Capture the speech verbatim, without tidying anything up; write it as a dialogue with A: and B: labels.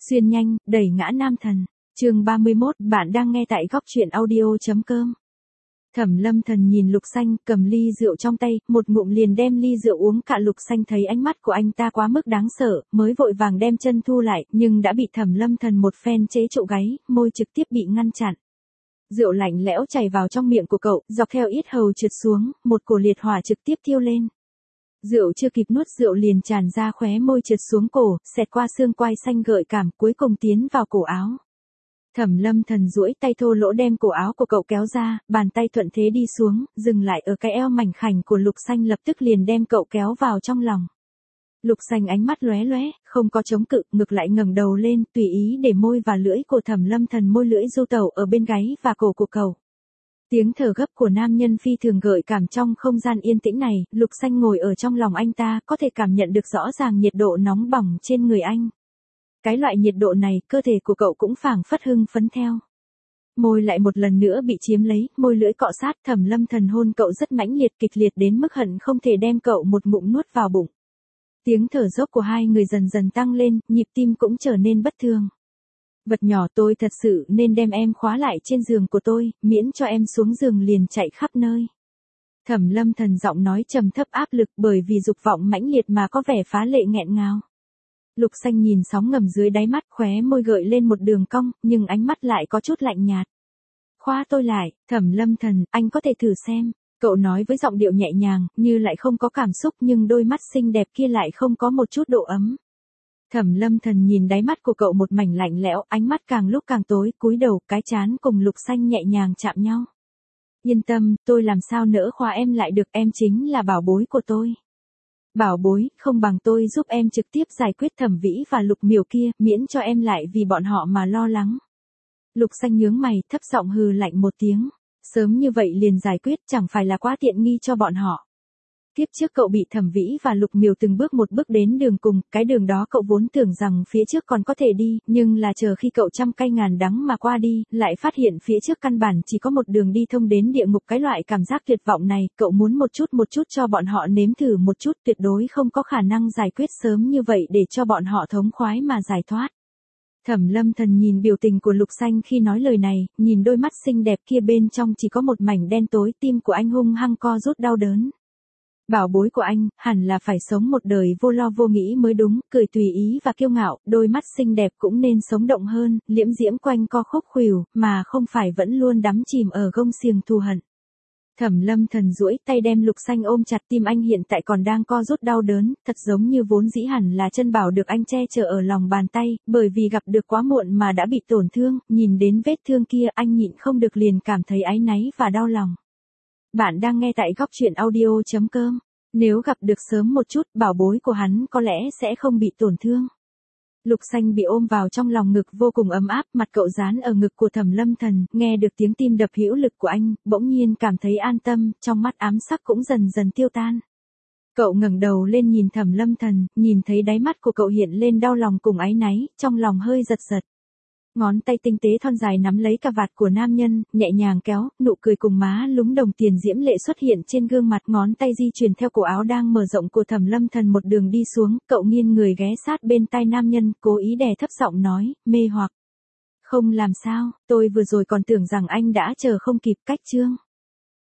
A: Xuyên nhanh, đẩy ngã nam thần. Chương ba mươi mốt, bạn đang nghe tại góc truyện audio.com. Thẩm Lâm Thần nhìn Lục Xanh, cầm ly rượu trong tay, một ngụm liền đem ly rượu uống cạn. Lục Xanh thấy ánh mắt của anh ta quá mức đáng sợ, mới vội vàng đem chân thu lại, nhưng đã bị Thẩm Lâm Thần một phen chế trụ gáy, môi trực tiếp bị ngăn chặn. Rượu lạnh lẽo chảy vào trong miệng của cậu, dọc theo yết hầu trượt xuống, một cổ liệt hỏa trực tiếp thiêu lên. Rượu chưa kịp nuốt rượu liền tràn ra khóe môi trượt xuống cổ, xẹt qua xương quai xanh gợi cảm, cuối cùng tiến vào cổ áo. Thẩm Lâm Thần duỗi tay thô lỗ đem cổ áo của cậu kéo ra, bàn tay thuận thế đi xuống, dừng lại ở cái eo mảnh khảnh của Lục Xanh, lập tức liền đem cậu kéo vào trong lòng. Lục Xanh ánh mắt lóe lóe, không có chống cự, ngược lại ngẩng đầu lên, tùy ý để môi và lưỡi của Thẩm Lâm Thần môi lưỡi du tẩu ở bên gáy và cổ của cậu. Tiếng thở gấp của nam nhân phi thường gợi cảm trong không gian yên tĩnh này. Lục Xanh ngồi ở trong lòng anh ta, có thể cảm nhận được rõ ràng nhiệt độ nóng bỏng trên người anh. Cái loại nhiệt độ này, cơ thể của cậu cũng phảng phất hưng phấn theo. Môi lại một lần nữa bị chiếm lấy, môi lưỡi cọ sát. Thẩm Lâm Thần hôn cậu rất mãnh liệt, kịch liệt đến mức hận không thể đem cậu một ngụm nuốt vào bụng. Tiếng thở dốc của hai người dần dần tăng lên, nhịp tim cũng trở nên bất thường. Vật nhỏ, tôi thật sự nên đem em khóa lại trên giường của tôi, miễn cho em xuống giường liền chạy khắp nơi. Thẩm Lâm Thần giọng nói trầm thấp áp lực, bởi vì dục vọng mãnh liệt mà có vẻ phá lệ nghẹn ngào. Lục Xanh nhìn sóng ngầm dưới đáy mắt, khóe môi gợi lên một đường cong, nhưng ánh mắt lại có chút lạnh nhạt. Khóa tôi lại, Thẩm Lâm Thần, anh có thể thử xem. Cậu nói với giọng điệu nhẹ nhàng, như lại không có cảm xúc, nhưng đôi mắt xinh đẹp kia lại không có một chút độ ấm. Thẩm Lâm Thần nhìn đáy mắt của cậu một mảnh lạnh lẽo, ánh mắt càng lúc càng tối, cúi đầu, cái trán cùng Lục Xanh nhẹ nhàng chạm nhau. Yên tâm, tôi làm sao nỡ khóa em lại được, em chính là bảo bối của tôi. Bảo bối, không bằng tôi giúp em trực tiếp giải quyết Thẩm Vĩ và Lục Miểu kia, miễn cho em lại vì bọn họ mà lo lắng. Lục Xanh nhướng mày, thấp giọng hừ lạnh một tiếng. Sớm như vậy liền giải quyết, chẳng phải là quá tiện nghi cho bọn họ. Tiếp trước cậu bị Thẩm Vĩ và Lục Miểu từng bước một bước đến đường cùng, cái đường đó cậu vốn tưởng rằng phía trước còn có thể đi, nhưng là chờ khi cậu trăm cay ngàn đắng mà qua đi, lại phát hiện phía trước căn bản chỉ có một đường đi thông đến địa ngục. Cái loại cảm giác tuyệt vọng này, cậu muốn một chút một chút cho bọn họ nếm thử một chút, tuyệt đối không có khả năng giải quyết sớm như vậy để cho bọn họ thống khoái mà giải thoát. Thẩm Lâm Thần nhìn biểu tình của Lục Xanh khi nói lời này, nhìn đôi mắt xinh đẹp kia bên trong chỉ có một mảnh đen tối, tim của anh hung hăng co rút đau đớn. Bảo bối của anh, hẳn là phải sống một đời vô lo vô nghĩ mới đúng, cười tùy ý và kiêu ngạo, đôi mắt xinh đẹp cũng nên sống động hơn, liễm diễm quanh co khúc khuỷu, mà không phải vẫn luôn đắm chìm ở gông xiềng thù hận. Thẩm Lâm Thần duỗi tay đem Lục Xanh ôm chặt, tim anh hiện tại còn đang co rút đau đớn, thật giống như vốn dĩ hẳn là chân bảo được anh che chở ở lòng bàn tay, bởi vì gặp được quá muộn mà đã bị tổn thương, nhìn đến vết thương kia anh nhịn không được liền cảm thấy áy náy và đau lòng. Bạn đang nghe tại góc truyện audio.com. Nếu gặp được sớm một chút, bảo bối của hắn có lẽ sẽ không bị tổn thương. Lục Xanh bị ôm vào trong lòng ngực vô cùng ấm áp, mặt cậu dán ở ngực của Thẩm Lâm Thần, nghe được tiếng tim đập hữu lực của anh, bỗng nhiên cảm thấy an tâm, trong mắt ám sắc cũng dần dần tiêu tan. Cậu ngẩng đầu lên nhìn Thẩm Lâm Thần, nhìn thấy đáy mắt của cậu hiện lên đau lòng cùng áy náy, trong lòng hơi giật giật. Ngón tay tinh tế thon dài nắm lấy cà vạt của nam nhân, nhẹ nhàng kéo, nụ cười cùng má lúm đồng tiền diễm lệ xuất hiện trên gương mặt, ngón tay di chuyển theo cổ áo đang mở rộng của Thẩm Lâm Thần một đường đi xuống, cậu nghiêng người ghé sát bên tai nam nhân, cố ý đè thấp giọng nói, mê hoặc. Không làm sao, tôi vừa rồi còn tưởng rằng anh đã chờ không kịp, cách chương.